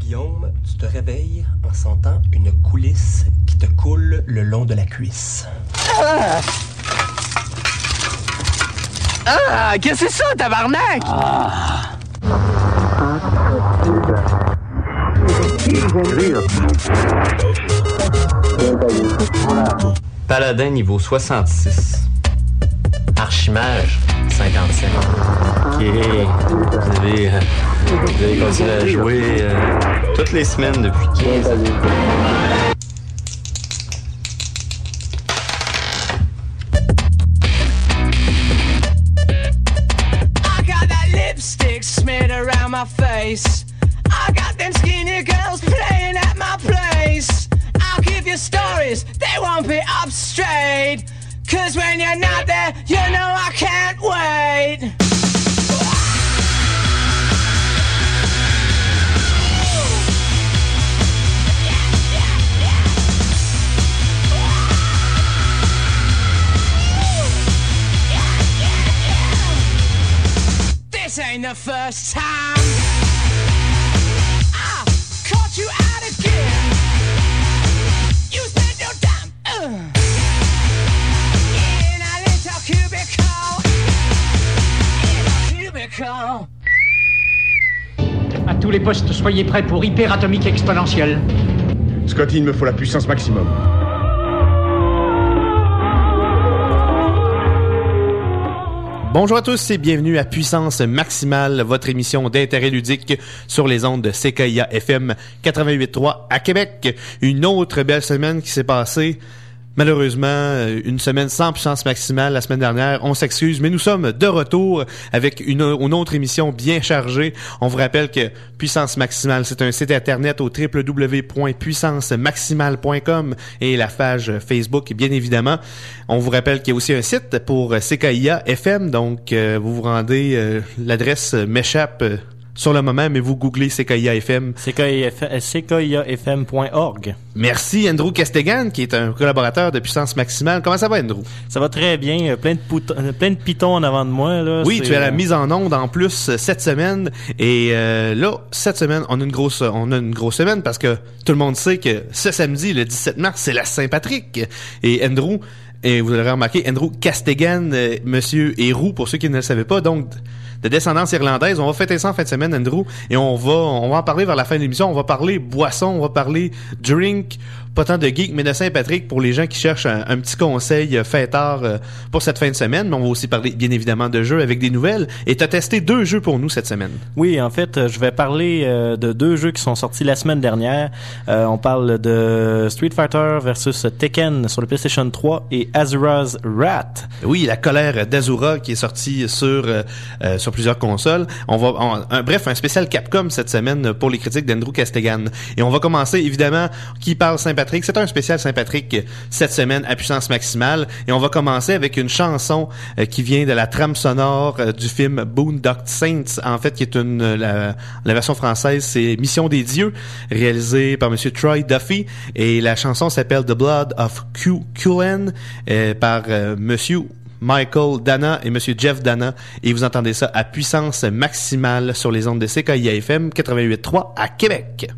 Guillaume, tu te réveilles en sentant une coulisse qui te coule le long de la cuisse. Qu'est-ce que c'est ça, tabarnak? Paladin niveau 66. Archimage, 57. Ok. Vous avez continué à jouer toutes les semaines depuis 15 ans. I got that lipstick smeared around my face. I got them skinny girls playing at my place. I'll give you stories, they won't be up straight. 'Cause when you're not there, you know I can't wait. This ain't the first time I caught you out again. You spent your time in a little cubicle. In a cubicle. À tous les postes, soyez prêts pour hyperatomique exponentielle. Scotty, il me faut la puissance maximum. Bonjour à tous et bienvenue à Puissance Maximale, votre émission d'intérêt ludique sur les ondes de CKIA FM 88.3 à Québec. Une autre belle semaine qui s'est passée. Malheureusement, une semaine sans puissance maximale la semaine dernière. On s'excuse, mais nous sommes de retour avec une autre émission bien chargée. On vous rappelle que Puissance Maximale, c'est un site internet au www.puissancemaximale.com et la page Facebook, bien évidemment. On vous rappelle qu'il y a aussi un site pour CKIA FM, donc vous vous rendez, l'adresse m'échappe sur le moment, mais vous googlez CKIA FM. CKIAFM.org. Merci Andrew Castegan, qui est un collaborateur de Puissance Maximale. Comment ça va, Andrew? Ça va très bien. Plein de pitons en avant de moi. Là. Oui, tu as la mise en onde en plus cette semaine. Et là, cette semaine, on a une grosse semaine parce que tout le monde sait que ce samedi, le 17 mars, c'est la Saint-Patrick. Et Andrew, et vous l'aurez remarqué, Andrew Castegan, Monsieur Héroux, pour ceux qui ne le savaient pas, donc de descendance irlandaise. On va fêter ça en fin de semaine, Andrew, et on va en parler vers la fin de l'émission. On va parler boisson, on va parler drink, pas tant de geek, mais de Saint-Patrick pour les gens qui cherchent un petit conseil fêtard pour cette fin de semaine. Mais on va aussi parler, bien évidemment, de jeux avec des nouvelles. Et tu as testé 2 jeux pour nous cette semaine. Oui, en fait, je vais parler de 2 jeux qui sont sortis la semaine dernière. On parle de Street Fighter versus Tekken sur le PlayStation 3 et Asura's Wrath. Oui, la colère d'Azura qui est sortie sur plusieurs consoles. Bref, un spécial Capcom cette semaine pour les critiques d'Andrew Castegan. Et on va commencer, évidemment, qui parle Saint-Patrick. C'est un spécial Saint-Patrick cette semaine à puissance maximale. Et on va commencer avec une chanson qui vient de la trame sonore du film Boondock Saints, en fait, qui est la version française, c'est Mission des dieux, réalisée par Monsieur Troy Duffy. Et la chanson s'appelle The Blood of Cullen par Monsieur Michael Dana et Monsieur Jeff Dana, et vous entendez ça à puissance maximale sur les ondes de CKIA FM 88.3 à Québec.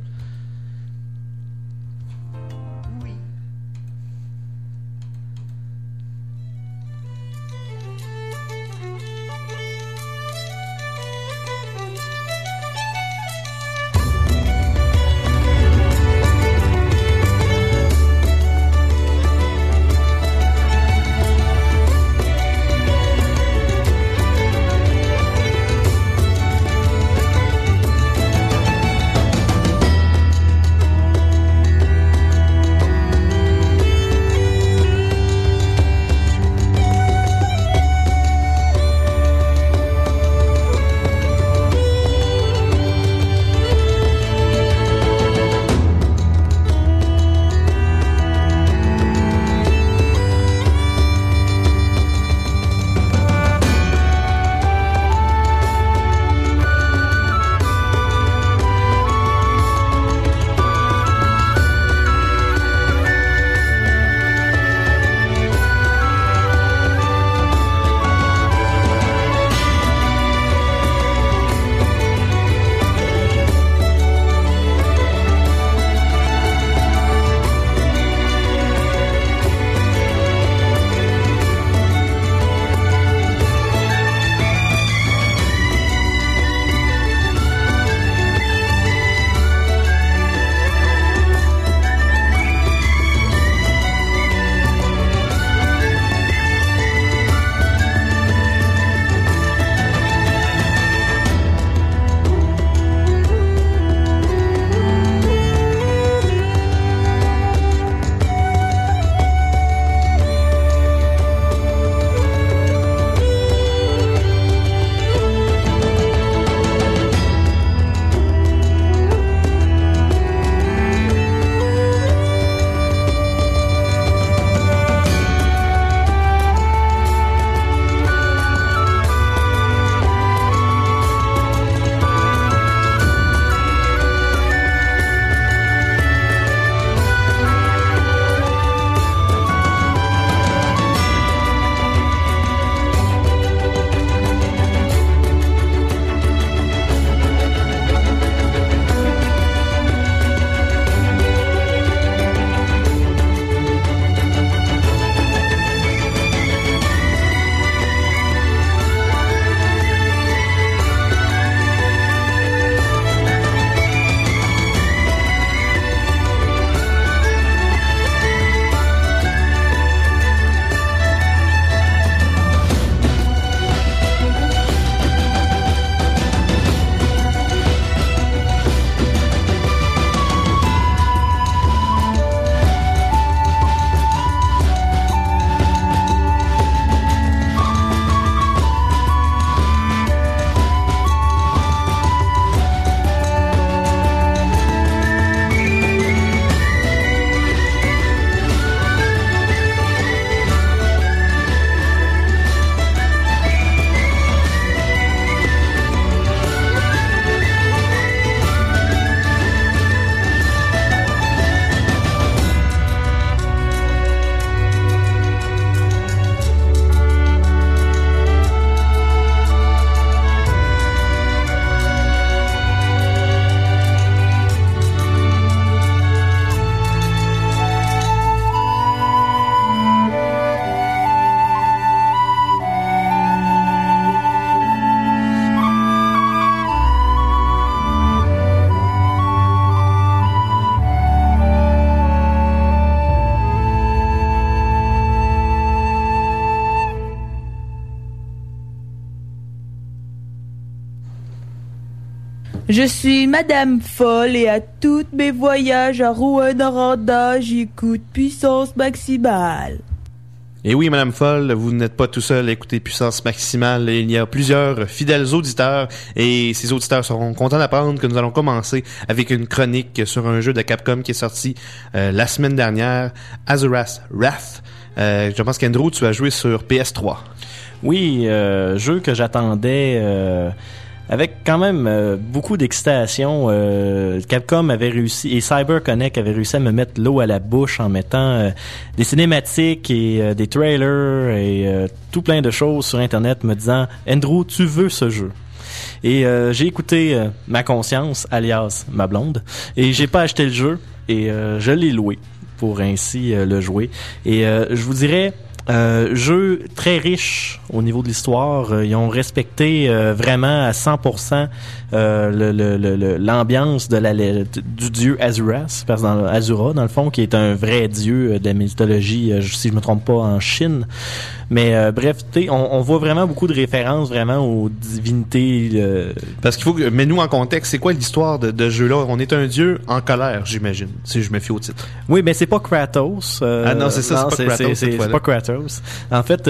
Je suis Madame Folle et à tous mes voyages à Rouen-Noranda, j'écoute Puissance Maximale. Et oui, Madame Folle, vous n'êtes pas tout seul à écouter Puissance Maximale. Il y a plusieurs fidèles auditeurs et ces auditeurs seront contents d'apprendre que nous allons commencer avec une chronique sur un jeu de Capcom qui est sorti la semaine dernière, Asura's Wrath. Je pense qu'Andrew, tu as joué sur PS3. Oui, jeu que j'attendais avec quand même beaucoup d'excitation. Capcom avait réussi et CyberConnect avait réussi à me mettre l'eau à la bouche en mettant des cinématiques et des trailers et tout plein de choses sur Internet me disant « Andrew, tu veux ce jeu ?» Et j'ai écouté ma conscience, alias ma blonde, et j'ai pas acheté le jeu et je l'ai loué pour ainsi le jouer. Et je vous dirais... jeu très riche au niveau de l'histoire. Ils ont respecté vraiment à 100% l'ambiance du dieu Azuras, parce que Azura, dans le fond, qui est un vrai dieu de la mythologie, si je me trompe pas, en Chine. Mais bref, on voit vraiment beaucoup de références vraiment aux divinités. Parce qu'il faut que, mets-nous en contexte, c'est quoi l'histoire de ce jeu-là? On est un dieu en colère, j'imagine, si je me fie au titre. Oui, mais c'est pas Kratos. Ah non, c'est ça, c'est pas Kratos. C'est pas Kratos. En fait,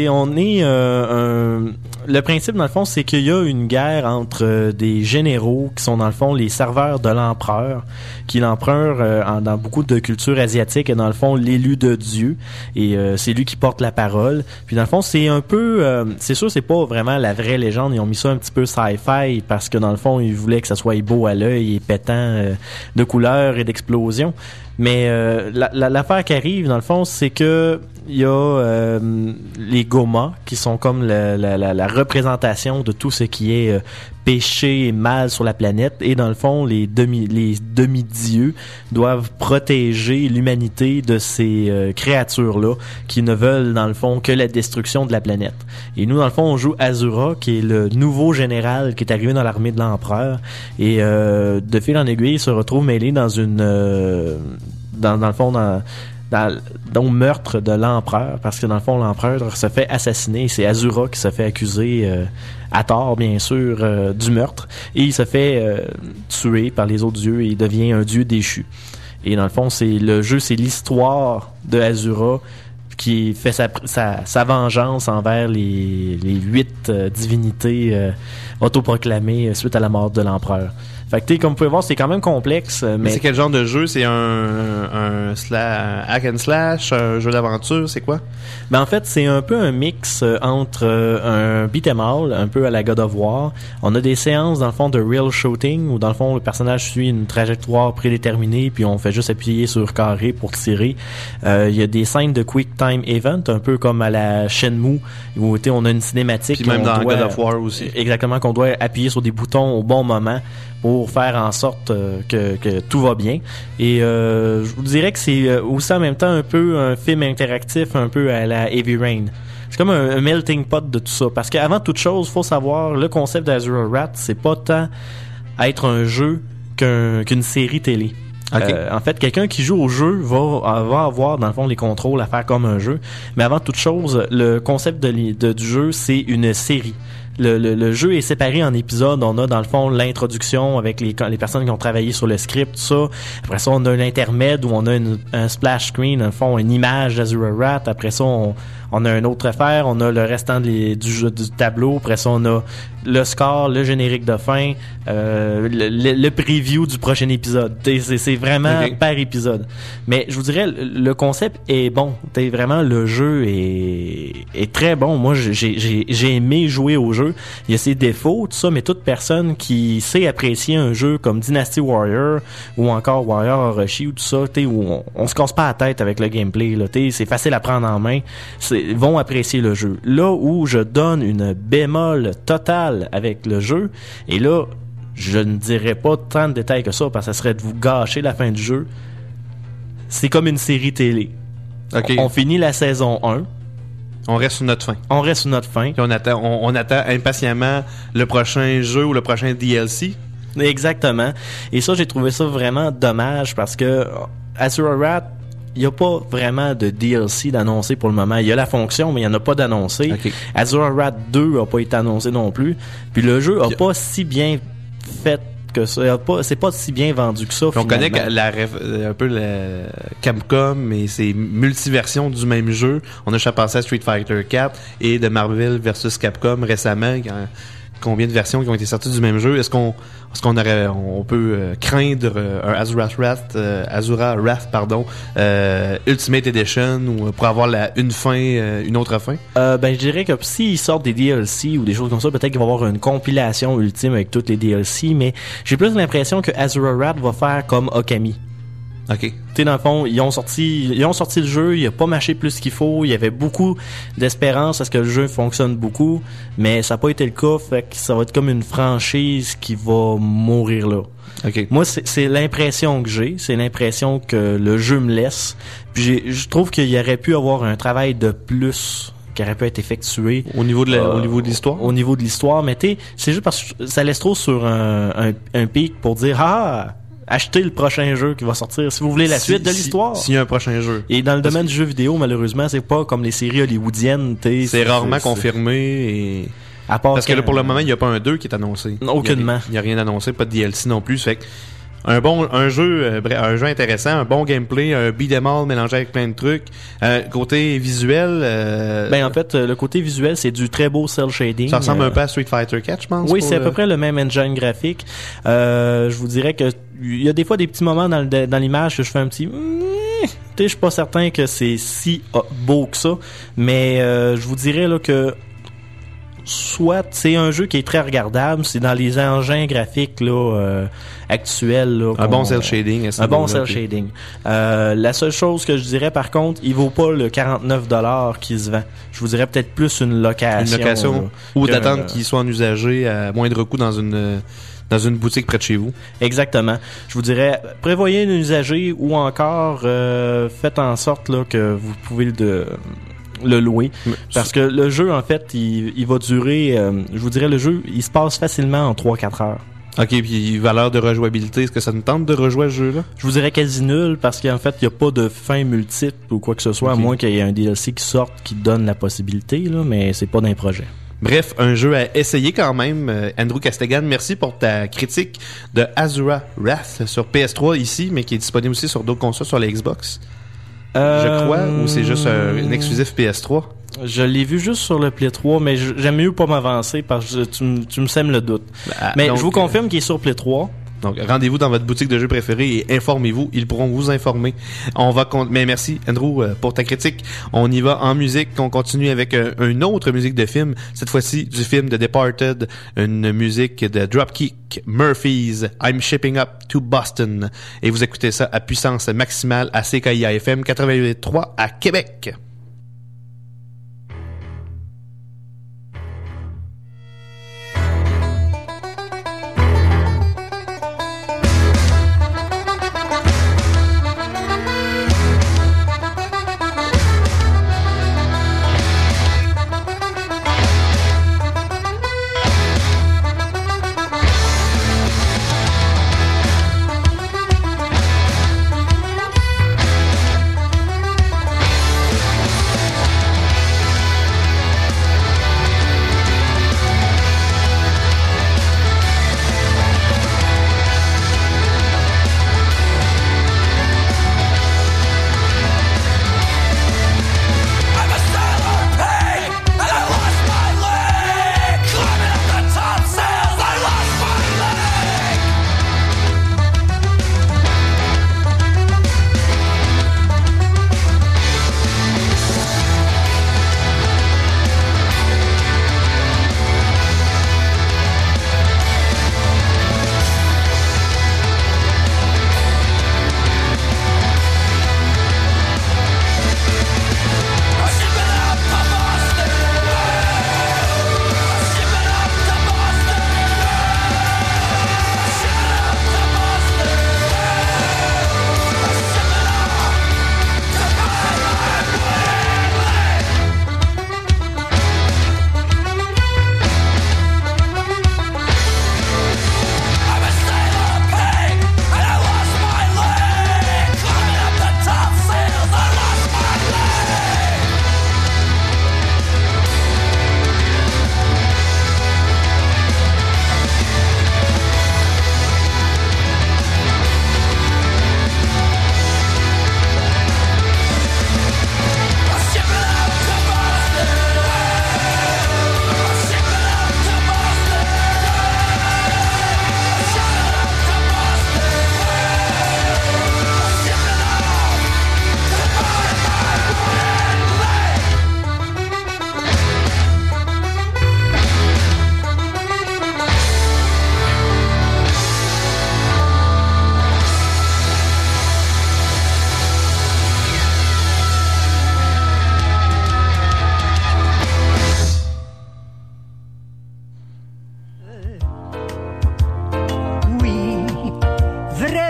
le principe dans le fond, c'est qu'il y a une guerre entre des généraux qui sont dans le fond les serveurs de l'empereur, qui l'empereur dans beaucoup de cultures asiatiques est dans le fond l'élu de Dieu et c'est lui qui porte la parole. Puis dans le fond, c'est un peu c'est sûr c'est pas vraiment la vraie légende, ils ont mis ça un petit peu sci-fi parce que dans le fond, ils voulaient que ça soit beau à l'œil et pétant de couleurs et d'explosions. Mais l'affaire qui arrive, dans le fond, c'est que il y a les Goma qui sont comme la représentation de tout ce qui est péché et mal sur la planète. Et dans le fond, les demi-dieux doivent protéger l'humanité de ces créatures-là qui ne veulent, dans le fond, que la destruction de la planète. Et nous, dans le fond, on joue Azura, qui est le nouveau général qui est arrivé dans l'armée de l'empereur. Et de fil en aiguille, il se retrouve mêlé dans une... dans le fond, dans meurtre de l'empereur, parce que dans le fond l'empereur se fait assassiner, c'est Azura qui se fait accuser à tort bien sûr du meurtre, et il se fait tuer par les autres dieux et il devient un dieu déchu. Et dans le fond c'est l'histoire de Azura qui fait sa vengeance envers les 8 divinités autoproclamées suite à la mort de l'empereur. Fait que comme vous pouvez voir, c'est quand même complexe. Mais c'est quel genre de jeu? C'est un hack and slash, un jeu d'aventure, c'est quoi? Ben en fait, c'est un peu un mix entre un beat'em all, un peu à la God of War. On a des séances dans le fond de real shooting où dans le fond le personnage suit une trajectoire prédéterminée puis on fait juste appuyer sur carré pour tirer. Il y a des scènes de quick time event, un peu comme à la Shenmue où on a une cinématique. Puis même dans God of War aussi. Exactement, qu'on doit appuyer sur des boutons au bon moment pour faire en sorte que tout va bien. Et je vous dirais que c'est aussi en même temps un peu un film interactif, un peu à la Heavy Rain. C'est comme un melting pot de tout ça. Parce qu'avant toute chose, faut savoir, le concept d'Azura Wrath, c'est pas tant être un jeu qu'une série télé. Okay. En fait, quelqu'un qui joue au jeu va avoir, dans le fond, les contrôles à faire comme un jeu. Mais avant toute chose, le concept du jeu, c'est une série. Le jeu est séparé en épisodes. On a dans le fond l'introduction avec les personnes qui ont travaillé sur le script, tout ça. Après ça, on a l'intermède où on a un splash screen, dans le fond, une image d'Azura Wrath. Après ça, on a une autre affaire. On a le restant du tableau. Après ça, on a le score, le générique de fin, le preview du prochain épisode. C'est vraiment par épisode. Mais je vous dirais, le concept est bon. Vraiment, le jeu est très bon. Moi, j'ai aimé jouer au jeu. Il y a ses défauts, tout ça, mais toute personne qui sait apprécier un jeu comme Dynasty Warrior ou encore Warrior Orochi ou tout ça, où on se casse pas la tête avec le gameplay, là, c'est facile à prendre en main, vont apprécier le jeu. Là où je donne une bémol totale avec le jeu, et là, je ne dirais pas tant de détails que ça, parce que ça serait de vous gâcher la fin du jeu, c'est comme une série télé. Okay. On finit la saison 1, on reste sur notre fin. Puis on attend impatiemment le prochain jeu ou le prochain DLC. Exactement. Et ça, j'ai trouvé ça vraiment dommage parce que Azura Wrath, il n'y a pas vraiment de DLC d'annoncer pour le moment. Il y a la fonction, mais il n'y en a pas d'annoncé. Okay. Azura Wrath 2 n'a pas été annoncé non plus. Puis le jeu n'a pas si bien fait que ça. C'est pas si bien vendu que ça. On connaît finalement. un peu le Capcom et ses multiversions du même jeu. On a déjà pensé à Street Fighter 4 et de Marvel versus Capcom récemment. Combien de versions qui ont été sorties du même jeu? Est-ce qu'on peut craindre un Azura Wrath, Ultimate Edition ou pour avoir une autre fin? Je dirais que s'ils sortent des DLC ou des choses comme ça, peut-être qu'il va y avoir une compilation ultime avec toutes les DLC, mais j'ai plus l'impression que Azura Wrath va faire comme Okami. OK. Tu sais, dans le fond, ils ont sorti le jeu, il a pas mâché plus qu'il faut, il y avait beaucoup d'espérance à ce que le jeu fonctionne beaucoup, mais ça n'a pas été le cas, fait que ça va être comme une franchise qui va mourir là. Okay. Moi, c'est l'impression que j'ai, c'est l'impression que le jeu me laisse, puis je trouve qu'il y aurait pu avoir un travail de plus qui aurait pu être effectué au niveau de l'histoire. Au niveau de l'histoire, mais tu sais, c'est juste parce que ça laisse trop sur un pic pour dire achetez le prochain jeu qui va sortir si vous voulez la suite de l'histoire. S'il y a un prochain jeu. Et dans le domaine du jeu vidéo, malheureusement, c'est pas comme les séries hollywoodiennes. C'est rarement confirmé et... À part parce que là, pour le moment, il n'y a pas un 2 qui est annoncé. Aucunement. Il n'y a rien annoncé, pas de DLC non plus. Fait que un jeu intéressant, un bon gameplay, un beat'em all mélangé avec plein de trucs. Côté visuel, en fait, le côté visuel, c'est du très beau cel shading. Ça ressemble un peu à Street Fighter 4, je pense. Oui, c'est à peu près le même engine graphique. Je vous dirais que il y a des fois des petits moments dans l'image que je fais un petit... je suis pas certain que c'est si beau que ça, mais je vous dirais là que soit c'est un jeu qui est très regardable, c'est dans les engins graphiques là actuels là, un bon cel shading, la seule chose que je dirais par contre, il vaut pas le 49$ qui se vend. Je vous dirais peut-être plus une location là, ou d'attendre qu'il soit en usager à moindre coût dans une boutique près de chez vous. Exactement. Je vous dirais, prévoyez un usager ou encore faites en sorte là que vous pouvez le louer. Parce que le jeu, en fait, il va durer... je vous dirais, le jeu, il se passe facilement en 3-4 heures. OK, puis valeur de rejouabilité, est-ce que ça nous tente de rejouer ce jeu-là? Je vous dirais quasi nul, parce qu'en fait, il n'y a pas de fin multiple ou quoi que ce soit, à moins qu'il y ait un DLC qui sorte qui donne la possibilité, là, mais c'est pas d'un projet. Bref, un jeu à essayer quand même. Andrew Castigan, merci pour ta critique de Azura Wrath sur PS3 ici, mais qui est disponible aussi sur d'autres consoles, sur la Xbox. Je crois, ou c'est juste un exclusif PS3? Je l'ai vu juste sur le Play 3, mais j'aime mieux pas m'avancer parce que tu me sèmes le doute. Mais donc, je vous confirme qu'il est sur Play 3. Donc, rendez-vous dans votre boutique de jeux préférée et informez-vous. Ils pourront vous informer. Mais merci, Andrew, pour ta critique. On y va en musique. On continue avec une autre musique de film. Cette fois-ci, du film The Departed. Une musique de Dropkick Murphys. I'm Shipping Up to Boston. Et vous écoutez ça à puissance maximale à CKIA FM 88.3 à Québec.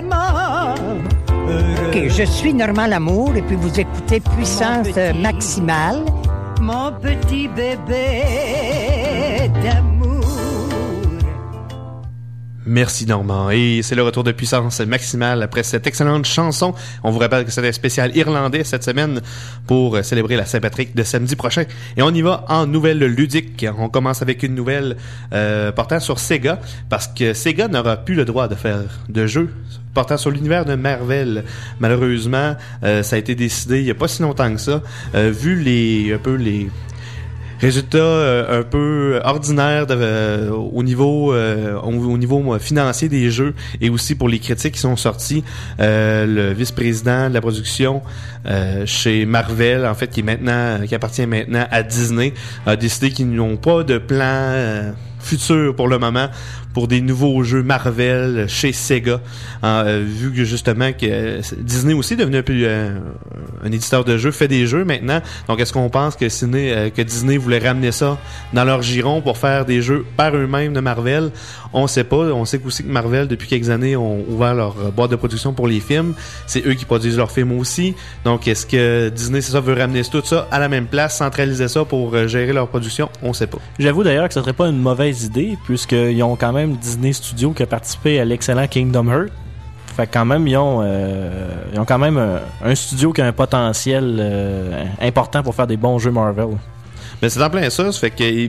vraiment heureux. Ok, je suis Normand Lamour et puis vous écoutez Puissance Maximale. Mon petit bébé d'amour. Merci Normand. Et c'est le retour de Puissance Maximale après cette excellente chanson. On vous rappelle que c'était un spécial irlandais cette semaine pour célébrer la Saint-Patrick de samedi prochain. Et on y va en nouvelle ludique. On commence avec une nouvelle portant sur Sega, parce que Sega n'aura plus le droit de faire de jeux portant sur l'univers de Marvel. Malheureusement, ça a été décidé il n'y a pas si longtemps que ça. Vu les résultats un peu ordinaires au niveau financier des jeux, et aussi pour les critiques qui sont sorties, le vice-président de la production chez Marvel, en fait, qui appartient maintenant à Disney, a décidé qu'ils n'ont pas de plan futur pour le moment pour des nouveaux jeux Marvel chez Sega, vu que justement que Disney aussi est devenu un peu un éditeur de jeux, fait des jeux maintenant. Donc est-ce qu'on pense que Disney voulait ramener ça dans leur giron pour faire des jeux par eux-mêmes de Marvel? On sait pas. On sait aussi que Marvel, depuis quelques années, ont ouvert leur boîte de production pour les films. C'est eux qui produisent leurs films aussi. Donc est-ce que Disney, c'est ça, veut ramener tout ça à la même place, centraliser ça pour gérer leur production? On sait pas. J'avoue d'ailleurs que ce serait pas une mauvaise idée, puisqu'ils ont quand même Disney Studio qui a participé à l'excellent Kingdom Hearts. Fait quand même, ils ont quand même un studio qui a un potentiel important pour faire des bons jeux Marvel. Ben c'est en plein ça fait que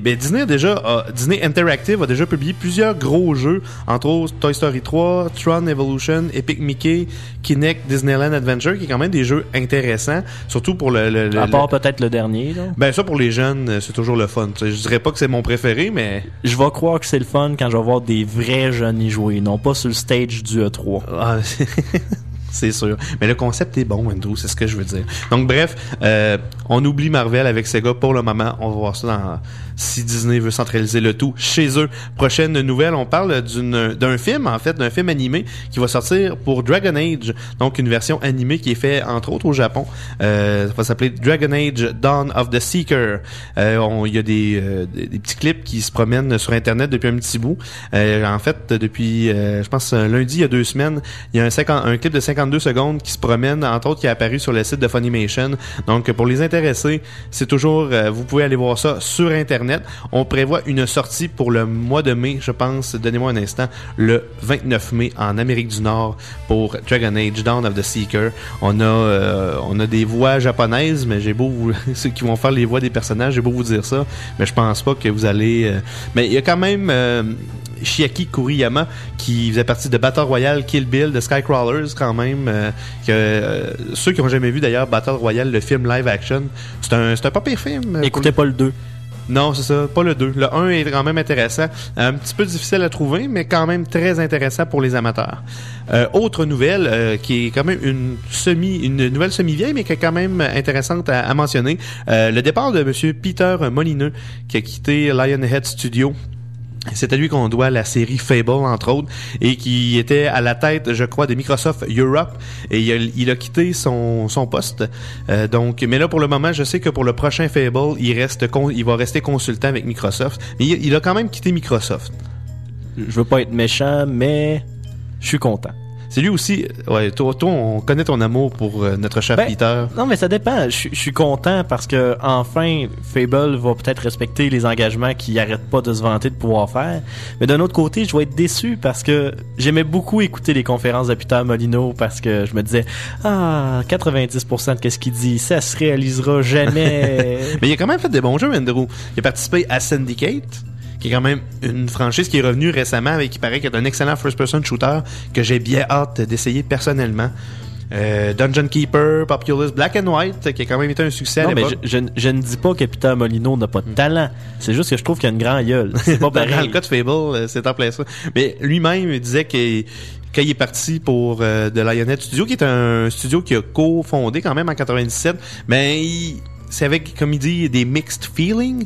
Disney Interactive a déjà publié plusieurs gros jeux, entre autres Toy Story 3, Tron Evolution, Epic Mickey, Kinect, Disneyland Adventure, qui est quand même des jeux intéressants, surtout pour à part peut-être le dernier, là. Ben ça, pour les jeunes, c'est toujours le fun. Je dirais pas que c'est mon préféré, mais je vais croire que c'est le fun quand je vais voir des vrais jeunes y jouer, non pas sur le stage du E3. Ah, c'est sûr. Mais le concept est bon, Andrew, c'est ce que je veux dire. Donc bref, on oublie Marvel avec Sega pour le moment. On va voir ça si Disney veut centraliser le tout chez eux. Prochaine nouvelle, on parle d'un film, en fait, d'un film animé qui va sortir pour Dragon Age. Donc une version animée qui est faite entre autres au Japon. Ça va s'appeler Dragon Age Dawn of the Seeker. Il y a des petits clips qui se promènent sur Internet depuis un petit bout. En fait, depuis, je pense, lundi, il y a 2 semaines, il y a un clip de 52 secondes qui se promène, entre autres, qui est apparu sur le site de Funimation. Donc, pour les intéressés, c'est toujours, vous pouvez aller voir ça sur Internet. On prévoit une sortie pour le mois de mai, je pense, donnez-moi un instant, le 29 mai en Amérique du Nord pour Dragon Age Dawn of the Seeker. On a des voix japonaises, mais ceux qui vont faire les voix des personnages, j'ai beau vous dire ça, mais je pense pas que vous allez... mais il y a quand même Chiaki Kuriyama qui faisait partie de Battle Royale, Kill Bill, de Skycrawlers quand même, ceux qui ont jamais vu d'ailleurs Battle Royale, le film live action, c'est un pas pire film. Écoutez pas le 2. Non, c'est ça, pas le 2. Le 1 est quand même intéressant. Un petit peu difficile à trouver, mais quand même très intéressant pour les amateurs. Autre nouvelle, qui est quand même une nouvelle semi-vieille, mais qui est quand même intéressante à mentionner. Le départ de monsieur Peter Molineux, qui a quitté Lionhead Studio. C'est à lui qu'on doit la série Fable, entre autres, et qui était à la tête, je crois, de Microsoft Europe, et il a quitté son poste. Mais là, pour le moment, je sais que pour le prochain Fable, il va rester consultant avec Microsoft, mais il a quand même quitté Microsoft. Je veux pas être méchant, mais je suis content. C'est lui aussi, ouais, toi, on connaît ton amour pour notre cher Peter. Non, mais ça dépend. Je suis content parce que enfin Fable va peut-être respecter les engagements qu'il arrête pas de se vanter de pouvoir faire. Mais d'un autre côté, je vais être déçu parce que j'aimais beaucoup écouter les conférences de Peter Molyneux parce que je me disais 90% de ce qu'il dit, ça se réalisera jamais. Mais il a quand même fait des bons jeux, Andrew. Il a participé à Syndicate, qui est quand même une franchise qui est revenue récemment et qui paraît qu'il est un excellent first-person shooter que j'ai bien hâte d'essayer personnellement. Dungeon Keeper, Populous, Black and White, qui a quand même été un succès à l'époque. Mais je ne dis pas que Peter Molyneux n'a pas de talent. C'est juste que je trouve qu'il a une grande gueule. C'est pas pareil. Dans le cas de Fable, c'est en plein ça. Mais lui-même, il disait quand il est parti pour de Lionhead Studio, qui est un studio qui a co-fondé quand même en 97, mais c'est avec, comme il dit, des mixed feelings.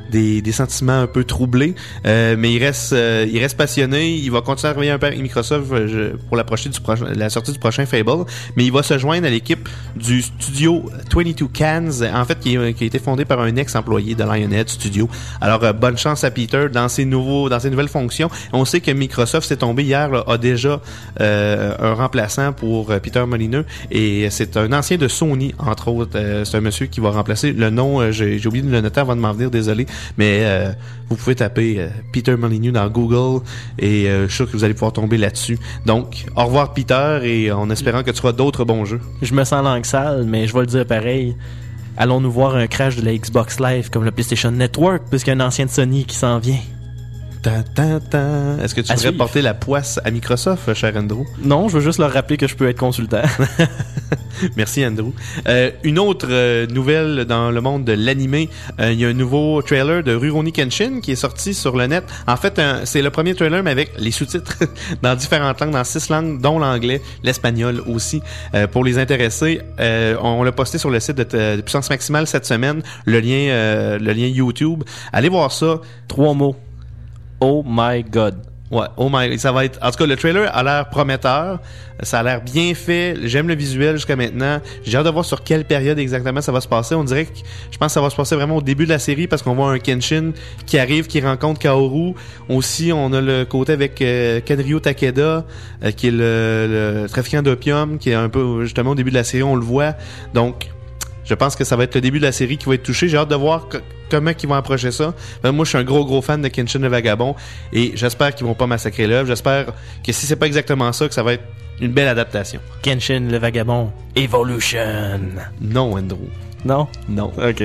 des sentiments un peu troublés, mais il reste passionné. Il va continuer à travailler un peu avec Microsoft pour la sortie du prochain Fable, mais il va se joindre à l'équipe du studio 22 Cans, en fait qui a été fondé par un ex-employé de Lionhead Studio. Alors bonne chance à Peter dans ses nouvelles fonctions. On sait que Microsoft s'est tombé hier, là, a déjà un remplaçant pour Peter Molyneux, et c'est un ancien de Sony, entre autres. C'est un monsieur qui va remplacer. Le nom, j'ai oublié de le noter avant de m'en venir, désolé, mais vous pouvez taper Peter Molyneux dans Google et je suis sûr que vous allez pouvoir tomber là-dessus. Donc, au revoir Peter, et en espérant que tu feras d'autres bons jeux. Je me sens langue sale, mais je vais le dire pareil. Allons-nous voir un crash de la Xbox Live comme le PlayStation Network, puisqu'il y a un ancien de Sony qui s'en vient. Est-ce que tu voudrais porter la poisse à Microsoft, cher Andrew? Non, je veux juste leur rappeler que je peux être consultant. Merci, Andrew. Une autre nouvelle dans le monde de l'animé. Il y a un nouveau trailer de Rurouni Kenshin qui est sorti sur le net. En fait, c'est le premier trailer, mais avec les sous-titres dans différentes langues, dans 6 langues, dont l'anglais, l'espagnol aussi. Pour les intéressés, on l'a posté sur le site de Puissance Maximale cette semaine, le lien YouTube. Allez voir ça. 3 mots. Oh my God. Ouais, oh my, ça va être, en tout cas, le trailer a l'air prometteur. Ça a l'air bien fait. J'aime le visuel jusqu'à maintenant. J'ai hâte de voir sur quelle période exactement ça va se passer. On dirait que, je pense que ça va se passer vraiment au début de la série, parce qu'on voit un Kenshin qui arrive, qui rencontre Kaoru. Aussi, on a le côté avec Kenryo Takeda, qui est le trafiquant d'opium, qui est un peu, justement, au début de la série, on le voit. Donc, je pense que ça va être le début de la série qui va être touché. J'ai hâte de voir comment ils vont approcher ça. Moi, je suis un gros fan de Kenshin le Vagabond, et j'espère qu'ils vont pas massacrer l'œuvre. J'espère que si c'est pas exactement ça, que ça va être une belle adaptation. Kenshin le Vagabond Evolution. Non, Andrew. Non? Non. OK.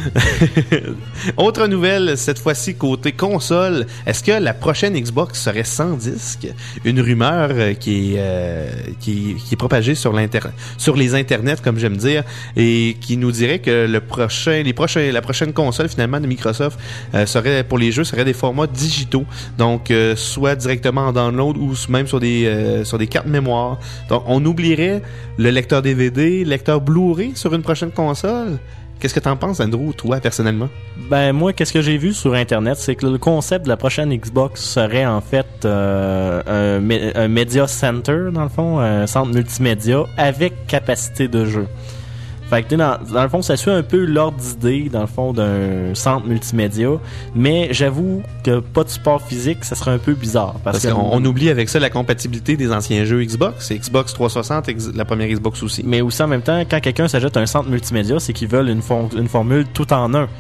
Autre nouvelle, cette fois-ci côté console. Est-ce que la prochaine Xbox serait sans disque? Une rumeur qui est propagée sur les internets, comme j'aime dire, et qui nous dirait que la prochaine console finalement de Microsoft serait, pour les jeux, serait des formats digitaux. Donc soit directement en download ou même sur des cartes mémoire. Donc on oublierait le lecteur DVD, lecteur Blu-ray sur une prochaine console. Qu'est-ce que t'en penses, Andrew, toi, personnellement? Ben, moi, qu'est-ce que j'ai vu sur Internet, c'est que le concept de la prochaine Xbox serait, en fait, un Media Center, dans le fond, un centre multimédia avec capacité de jeu. Fait que, dans le fond, ça suit un peu l'ordre d'idée, dans le fond, d'un centre multimédia, mais j'avoue que pas de support physique, ça serait un peu bizarre. Parce qu'on oublie avec ça la compatibilité des anciens jeux Xbox, c'est Xbox 360, la première Xbox aussi. Mais aussi, en même temps, quand quelqu'un s'ajoute un centre multimédia, c'est qu'ils veulent une formule tout en un.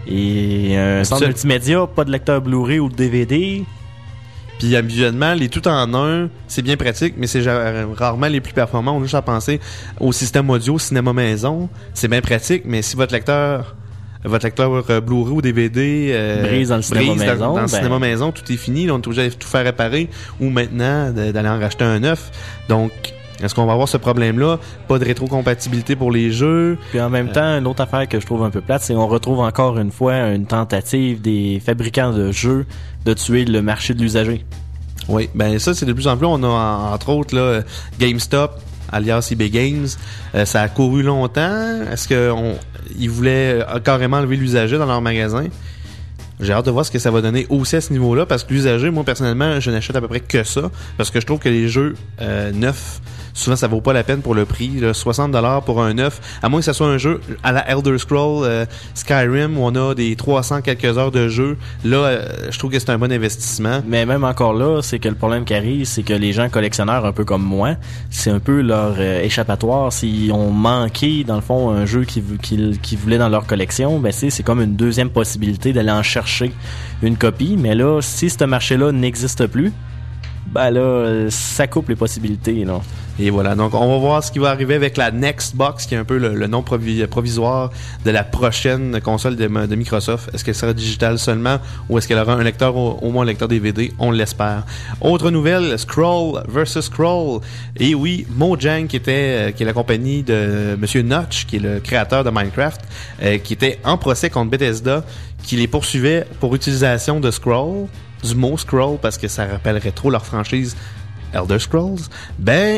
Et un centre multimédia, pas de lecteur Blu-ray ou de DVD... Puis habituellement, les tout en un, c'est bien pratique, mais c'est rarement les plus performants. On a juste à penser au système audio, cinéma maison. C'est bien pratique, mais si votre lecteur Blu-ray ou DVD brise dans le cinéma maison, dans le cinéma maison, tout est fini. Là, on est obligé de tout faire réparer, ou maintenant d'aller en racheter un neuf. Donc, est-ce qu'on va avoir ce problème-là? Pas de rétrocompatibilité pour les jeux. Puis en même temps, une autre affaire que je trouve un peu plate, c'est qu'on retrouve encore une fois une tentative des fabricants de jeux de tuer le marché de l'usager. Oui, ben ça, c'est de plus en plus. On a entre autres là, GameStop, alias eBay Games. Ça a couru longtemps. Est-ce qu'ils voulaient carrément enlever l'usager dans leur magasin? J'ai hâte de voir ce que ça va donner aussi à ce niveau-là, parce que l'usager, moi personnellement, je n'achète à peu près que ça, parce que je trouve que les jeux neufs, souvent ça vaut pas la peine pour le prix, là, $60 pour un neuf, à moins que ça soit un jeu à la Elder Scrolls Skyrim, où on a des 300 quelques heures de jeu. Là, je trouve que c'est un bon investissement. Mais même encore là, c'est que le problème qui arrive, c'est que les gens collectionneurs un peu comme moi, c'est un peu leur échappatoire. S'ils ont manqué, dans le fond, un jeu qu'ils voulaient dans leur collection, ben c'est comme une deuxième possibilité d'aller en chercher une copie. Mais là, si ce marché-là n'existe plus, ben là, ça coupe les possibilités, là. Et voilà, donc on va voir ce qui va arriver avec la Next Box, qui est un peu le nom provisoire de la prochaine console de Microsoft. Est-ce qu'elle sera digitale seulement, ou est-ce qu'elle aura un lecteur, au moins un lecteur DVD? On l'espère. Autre nouvelle, Scroll vs. Scroll. Et oui, Mojang, qui est la compagnie de Monsieur Notch, qui est le créateur de Minecraft, qui était en procès contre Bethesda, qui les poursuivait pour utilisation de Scroll, du mot Scroll, parce que ça rappellerait trop leur franchise Elder Scrolls. Ben,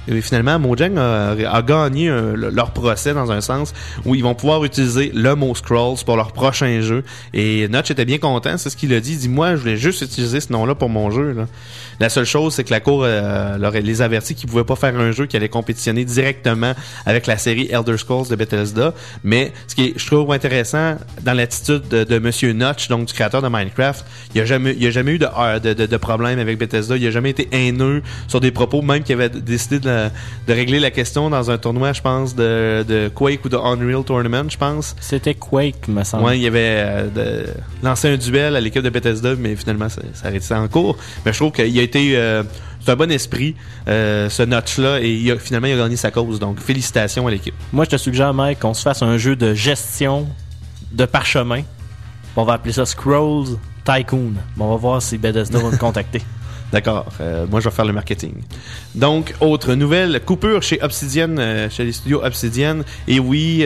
Et finalement, Mojang a gagné leur procès dans un sens où ils vont pouvoir utiliser le mot Skrulls pour leur prochain jeu. Et Notch était bien content, c'est ce qu'il a dit. Il dit, moi, je voulais juste utiliser ce nom-là pour mon jeu, là. La seule chose, c'est que la Cour les avertit qu'ils pouvaient pas faire un jeu qui allait compétitionner directement avec la série Elder Scrolls de Bethesda. Mais ce qui est, je trouve intéressant dans l'attitude de Monsieur Notch, donc du créateur de Minecraft, il y a jamais eu de problème avec Bethesda. Il a jamais été haineux sur des propos, même qu'il avait décidé de régler la question dans un tournoi, je pense, de Quake ou de Unreal Tournament, je pense. C'était Quake, me semble. Ouais, il y avait lancé un duel à l'équipe de Bethesda, mais finalement, ça a arrêté ça en cours. Mais je trouve qu'il a été... c'est un bon esprit, ce Notch-là, et finalement, il a gagné sa cause. Donc, félicitations à l'équipe. Moi, je te suggère, Mike, qu'on se fasse un jeu de gestion de parchemin. On va appeler ça Scrolls Tycoon. Bon, on va voir si Bethesda va me contacter. D'accord. Moi, je vais faire le marketing. Donc, autre nouvelle, coupure chez Obsidian, chez les studios Obsidian. Et oui,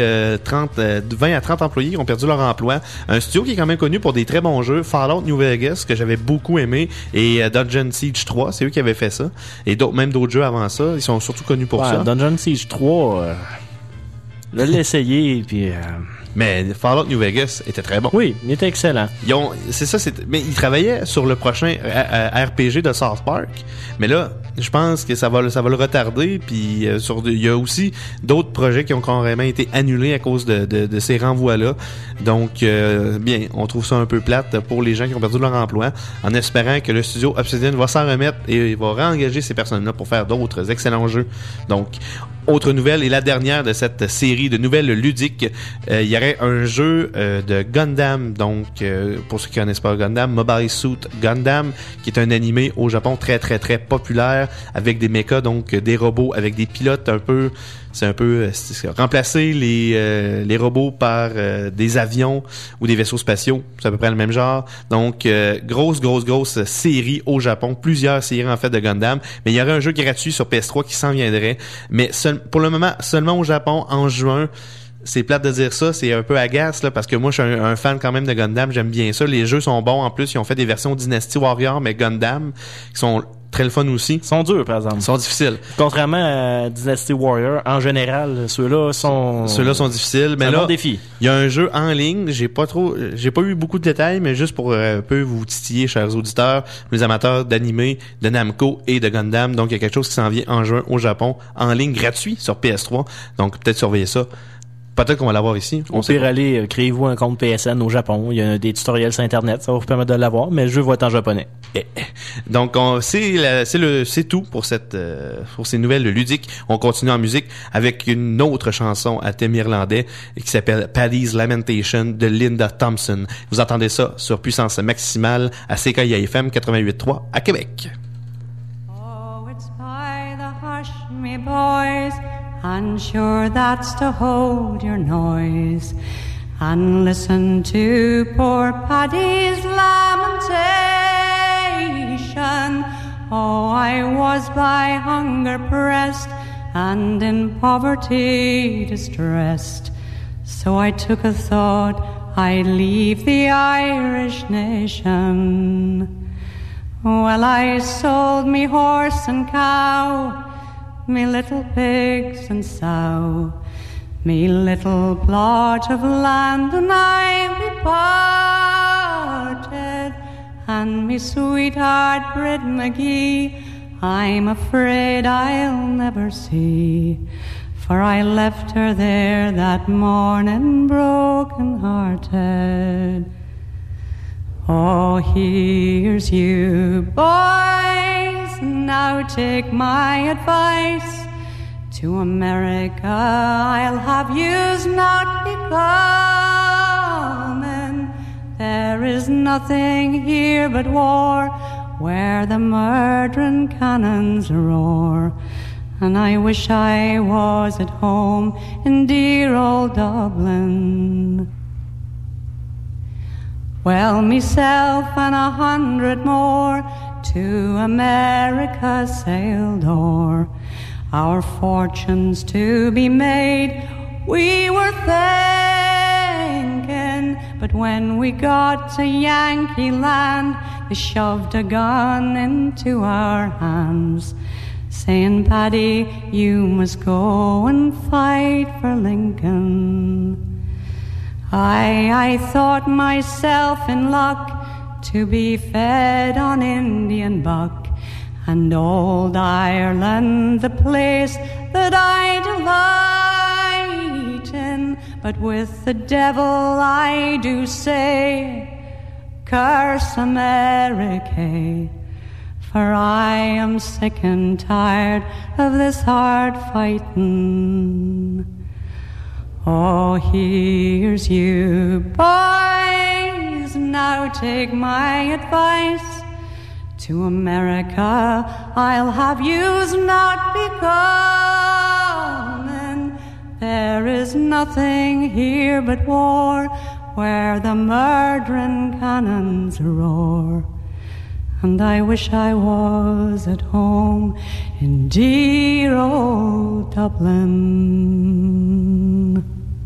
20 à 30 employés ont perdu leur emploi. Un studio qui est quand même connu pour des très bons jeux. Fallout New Vegas, que j'avais beaucoup aimé, et Dungeon Siege 3, c'est eux qui avaient fait ça. Et même d'autres jeux avant ça. Ils sont surtout connus pour ça. Dungeon Siege 3, je l'ai essayé, puis... Mais Fallout New Vegas était très bon. Oui, il était excellent. Mais ils travaillaient sur le prochain RPG de South Park. Mais là, je pense que ça va le retarder. Puis il y a aussi d'autres projets qui ont carrément été annulés à cause de ces renvois-là. Donc, bien, on trouve ça un peu plate pour les gens qui ont perdu leur emploi, en espérant que le studio Obsidian va s'en remettre et va réengager ces personnes-là pour faire d'autres excellents jeux. Donc, autre nouvelle, et la dernière de cette série de nouvelles ludiques, il y aurait un jeu de Gundam, donc pour ceux qui connaissent pas Gundam, Mobile Suit Gundam, qui est un animé au Japon très très très populaire, avec des mechas, donc des robots avec des pilotes c'est remplacer les robots par des avions ou des vaisseaux spatiaux, c'est à peu près le même genre. Donc grosse série au Japon, plusieurs séries en fait de Gundam, mais il y aurait un jeu gratuit sur PS3 qui s'en viendrait, mais pour le moment seulement au Japon en juin. C'est plate de dire ça, c'est un peu agace là, parce que moi je suis un fan quand même de Gundam, j'aime bien ça, les jeux sont bons en plus, ils ont fait des versions Dynasty Warrior mais Gundam qui sont très le fun aussi. Ils sont durs par exemple. Ils sont difficiles. Contrairement à Dynasty Warrior, en général, ceux-là sont difficiles, mais là bon défi. Il y a un jeu en ligne, j'ai pas eu beaucoup de détails, mais juste pour un peu vous titiller, chers auditeurs, les amateurs d'anime, de Namco et de Gundam, donc il y a quelque chose qui s'en vient en juin au Japon, en ligne gratuit sur PS3, donc peut-être surveiller ça. Peut-être qu'on va l'avoir ici. On peut aller, créez-vous un compte PSN au Japon. Il y a des tutoriels sur Internet, ça va vous permettre de l'avoir, mais le jeu va être en japonais. Donc, c'est tout pour ces nouvelles ludiques. On continue en musique avec une autre chanson à thème irlandais qui s'appelle Paddy's Lamentation de Linda Thompson. Vous entendez ça sur Puissance Maximale à CKIA FM 88.3 à Québec. Oh, it's by the hush, me boys. And sure that's to hold your noise and listen to poor Paddy's lamentation. Oh, I was by hunger pressed and in poverty distressed, so I took a thought I'd leave the Irish nation. Well, I sold me horse and cow, me little pigs and sow, me little plot of land, and I departed. And me sweetheart Brid McGee, I'm afraid I'll never see, for I left her there that morning broken-hearted. Oh, here's you, boys, now take my advice. To America I'll have yous not be comin'. There is nothing here but war, where the murdering cannons roar. And I wish I was at home in dear old Dublin. Well, myself and 100 more to America sailed o'er. Our fortunes to be made, we were thinking. But when we got to Yankee land, they shoved a gun into our hands. saying, Paddy, you must go and fight for Lincoln. I thought myself in luck to be fed on Indian buck, and old Ireland, the place that I delight in. But with the devil I do say, curse America, for I am sick and tired of this hard fighting. Oh, here's you, boys, now take my advice. To America I'll have yous not be coming. There is nothing here but war, where the murdering cannons roar. And I wish I was at home in dear old Dublin.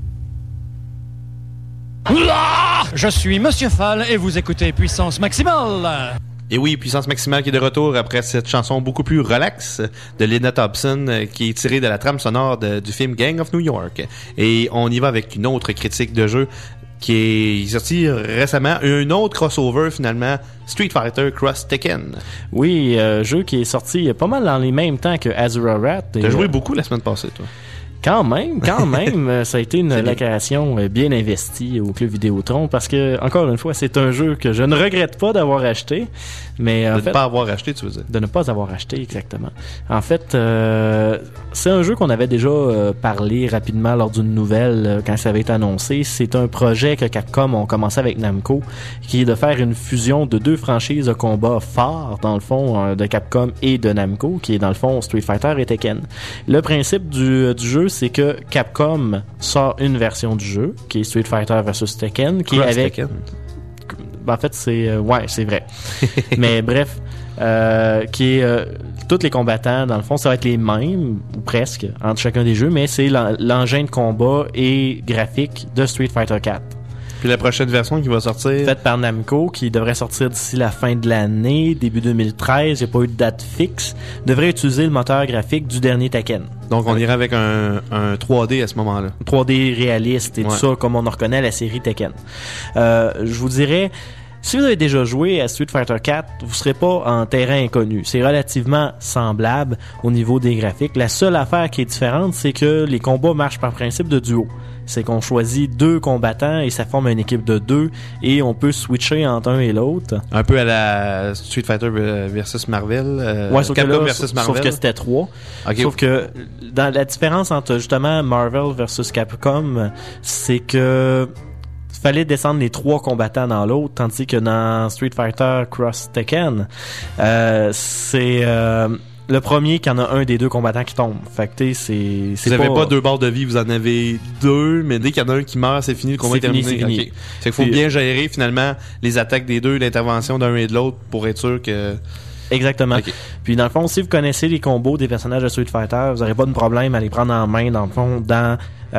Je suis Monsieur Fall et vous écoutez Puissance Maximale. Et oui, Puissance Maximale qui est de retour après cette chanson beaucoup plus relaxe de Lena Thompson qui est tirée de la trame sonore du film Gang of New York. Et on y va avec une autre critique de jeu qui est sorti récemment, un autre crossover finalement, Street Fighter Cross Tekken. Oui, jeu qui est sorti pas mal dans les mêmes temps que Azura Wrath. T'as joué beaucoup la semaine passée, toi. Quand même, ça a été une location bien investie au Club Vidéotron parce que, encore une fois, c'est un jeu que je ne regrette pas d'avoir acheté, mais en fait... De ne pas avoir acheté, tu veux dire? De ne pas avoir acheté, exactement. En fait, c'est un jeu qu'on avait déjà parlé rapidement lors d'une nouvelle quand ça avait été annoncé. C'est un projet que Capcom ont commencé avec Namco, qui est de faire une fusion de deux franchises de combat forts, dans le fond, de Capcom et de Namco, qui est dans le fond Street Fighter et Tekken. Le principe du jeu, c'est que Capcom sort une version du jeu, qui est Street Fighter vs Tekken, qui est avec... Tekken. En fait, c'est... ouais, c'est vrai. Mais bref, qui est... tous les combattants, dans le fond, ça va être les mêmes, ou presque, entre chacun des jeux, mais c'est l'engin de combat et graphique de Street Fighter 4. Puis la prochaine version qui va sortir... Faite par Namco, qui devrait sortir d'ici la fin de l'année, début 2013, il n'y a pas eu de date fixe, devrait utiliser le moteur graphique du dernier Tekken. Donc on irait avec un 3D à ce moment-là. 3D réaliste et tout ça, comme on en reconnaît à la série Tekken. Je vous dirais... Si vous avez déjà joué à Street Fighter 4, vous serez pas en terrain inconnu. C'est relativement semblable au niveau des graphiques. La seule affaire qui est différente, c'est que les combats marchent par principe de duo. C'est qu'on choisit deux combattants et ça forme une équipe de deux et on peut switcher entre un et l'autre. Un peu à la Street Fighter versus Marvel. Ouais, sauf Capcom que là, versus Marvel. sauf que c'était 3. Okay. Sauf que dans la différence entre justement Marvel versus Capcom, c'est que fallait descendre les trois combattants dans l'autre, tandis que dans Street Fighter Cross Tekken, c'est le premier qu'il y en a un des deux combattants qui tombe. Fait que c'est vous avez pas deux barres de vie, vous en avez deux, mais dès qu'il y en a un qui meurt, c'est fini, le combat est terminé. C'est fini. Okay. C'est qu'il faut bien gérer finalement les attaques des deux, l'intervention d'un et de l'autre pour être sûr que... Exactement. Okay. Puis dans le fond, si vous connaissez les combos des personnages de Street Fighter, vous n'aurez pas de problème à les prendre en main dans le fond dans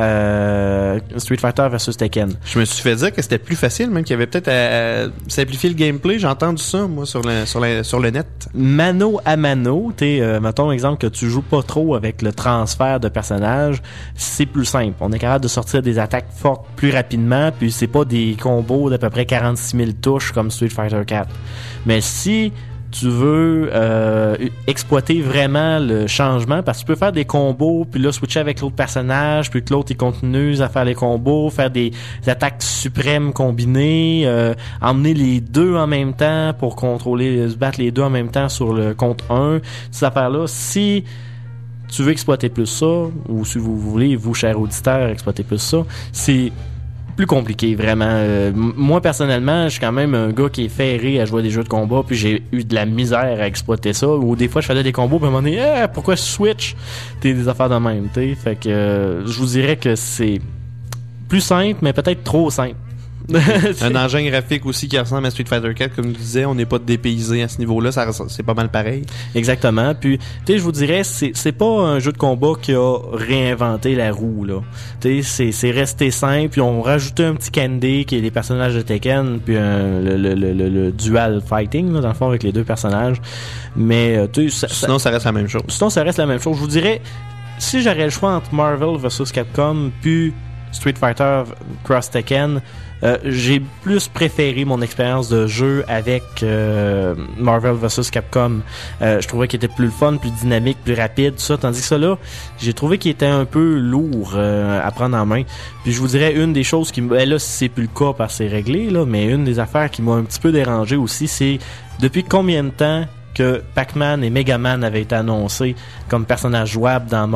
Street Fighter versus Tekken. Je me suis fait dire que c'était plus facile, même qu'il y avait peut-être à simplifier le gameplay. J'ai entendu ça moi sur le net. Mano à mano, mettons exemple que tu joues pas trop avec le transfert de personnages, c'est plus simple. On est capable de sortir des attaques fortes plus rapidement, puis c'est pas des combos d'à peu près 46 000 touches comme Street Fighter 4. Mais si tu veux exploiter vraiment le changement, parce que tu peux faire des combos puis là switcher avec l'autre personnage puis que l'autre il continue à faire les combos, faire des attaques suprêmes combinées, emmener les deux en même temps pour contrôler, se battre les deux en même temps sur le compte 1, ces affaires-là. Si tu veux exploiter plus ça, ou si vous voulez, vous chers auditeurs, exploiter plus ça, c'est plus compliqué, vraiment. Moi, personnellement, je suis quand même un gars qui est ferré à jouer à des jeux de combat, puis j'ai eu de la misère à exploiter ça. Ou des fois, je faisais des combos, puis à un moment donné, pourquoi je switch? Des affaires de même, t'sais. Fait que je vous dirais que c'est plus simple, mais peut-être trop simple. Un engin graphique aussi qui ressemble à Street Fighter 4, comme tu disais, on n'est pas dépaysé à ce niveau-là, c'est pas mal pareil. Exactement. Puis, tu sais, je vous dirais, c'est pas un jeu de combat qui a réinventé la roue, là. Tu sais, c'est resté simple, puis on rajouté un petit Candy qui est les personnages de Tekken, puis le dual fighting, là, dans le fond, avec les deux personnages. Mais, tu sais, sinon, ça reste la même chose. Sinon, ça reste la même chose. Je vous dirais, si j'aurais le choix entre Marvel vs Capcom, puis Street Fighter Cross Tekken, j'ai plus préféré mon expérience de jeu avec Marvel vs Capcom. Je trouvais qu'il était plus fun, plus dynamique, plus rapide, tout ça. Tandis que ça là, j'ai trouvé qu'il était un peu lourd à prendre en main. Puis je vous dirais une des choses qui là c'est plus le cas parce que c'est réglé là, mais une des affaires qui m'a un petit peu dérangé aussi, c'est depuis combien de temps que Pac-Man et Mega Man avaient été annoncés comme personnages jouables dans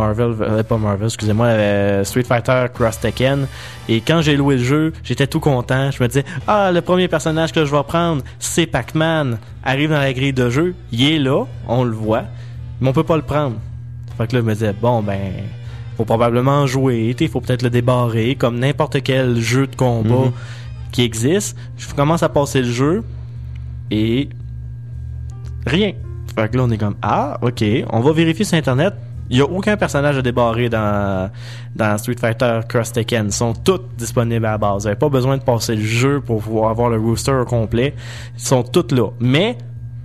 Street Fighter Cross Tekken. Et quand j'ai loué le jeu, j'étais tout content. Je me disais, le premier personnage que je vais prendre, c'est Pac-Man. Arrive dans la grille de jeu, il est là, on le voit, mais on peut pas le prendre. Fait que là, je me disais, faut probablement jouer, il faut peut-être le débarrer, comme n'importe quel jeu de combat qui existe. Je commence à passer le jeu, et rien. Fait que là, on est comme, ok, on va vérifier sur Internet. Il n'y a aucun personnage à débarrer dans Street Fighter Cross Tekken. Ils sont tous disponibles à la base. Vous n'avez pas besoin de passer le jeu pour pouvoir avoir le roster au complet. Ils sont tous là. Mais,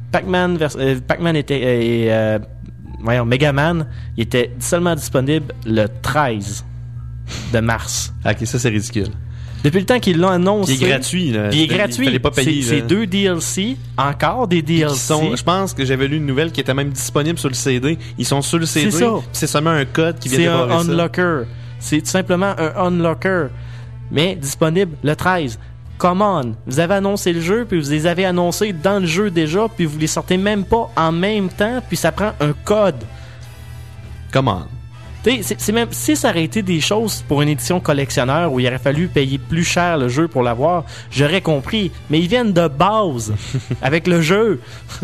Mega Man, il était seulement disponible le 13 de mars. Ok, ça c'est ridicule. Depuis le temps qu'ils l'ont annoncé. Il est gratuit, là. Il est gratuit. Fallait pas payer, c'est 2 DLC. Encore des DLC. Je pense que j'avais lu une nouvelle qui était même disponible sur le CD. Ils sont sur le CD. C'est ça. C'est seulement un code qui vient débarrer ça. C'est un unlocker. C'est tout simplement un unlocker. Mais disponible le 13. Come on. Vous avez annoncé le jeu, puis vous les avez annoncés dans le jeu déjà, puis vous les sortez même pas en même temps, puis ça prend un code. Come on. C'est même si ça aurait été des choses pour une édition collectionneur où il aurait fallu payer plus cher le jeu pour l'avoir, j'aurais compris. Mais ils viennent de base avec le jeu.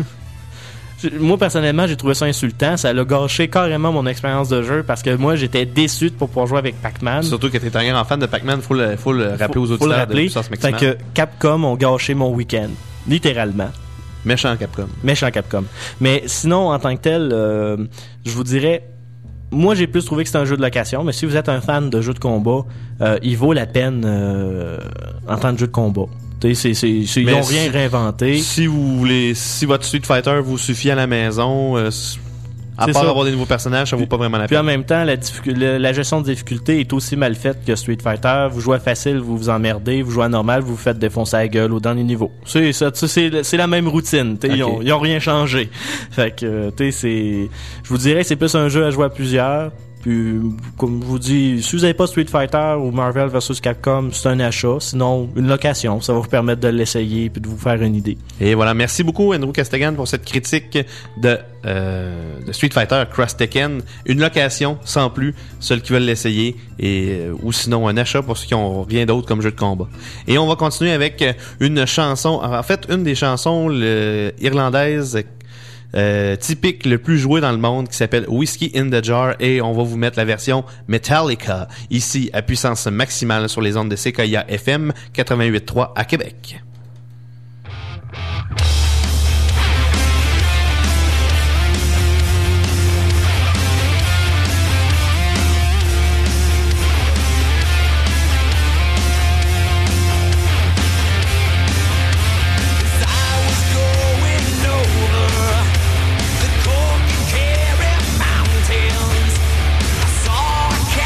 Moi personnellement, j'ai trouvé ça insultant. Ça a gâché carrément mon expérience de jeu parce que moi j'étais déçu pour pouvoir jouer avec Pac-Man. Surtout que t'es un grand fan de Pac-Man, faut le rappeler aux auditeurs de Puissance Maximale. Fait que Capcom ont gâché mon week-end, littéralement. Méchant Capcom. Mais sinon, en tant que tel, je vous dirais. Moi, j'ai plus trouvé que c'est un jeu de location, mais si vous êtes un fan de jeux de combat, il vaut la peine en tant que jeu de combat. Ils n'ont rien réinventé. Si votre Street Fighter vous suffit à la maison, à part avoir des nouveaux personnages, ça vaut pas vraiment la peine. Puis en même temps, la gestion de difficulté est aussi mal faite que Street Fighter. Vous jouez à facile, vous vous emmerdez. Vous jouez à normal, vous vous faites défoncer la gueule au dernier niveau. C'est la même routine. Okay. Ils ont rien changé. Fait que, je vous dirais que c'est plus un jeu à jouer à plusieurs. Puis, comme je vous dis, si vous n'avez pas Street Fighter ou Marvel vs Capcom, c'est un achat. Sinon, une location. Ça va vous permettre de l'essayer puis de vous faire une idée. Et voilà. Merci beaucoup, Andrew Castigan, pour cette critique de Street Fighter Cross Tekken. Une location, sans plus. Ceux qui veulent l'essayer. Ou sinon, un achat pour ceux qui n'ont rien d'autre comme jeu de combat. Et on va continuer avec une chanson. En fait, une des chansons irlandaises typique le plus joué dans le monde qui s'appelle Whiskey in the Jar et on va vous mettre la version Metallica ici à puissance maximale sur les ondes de CKIA FM 88.3 à Québec.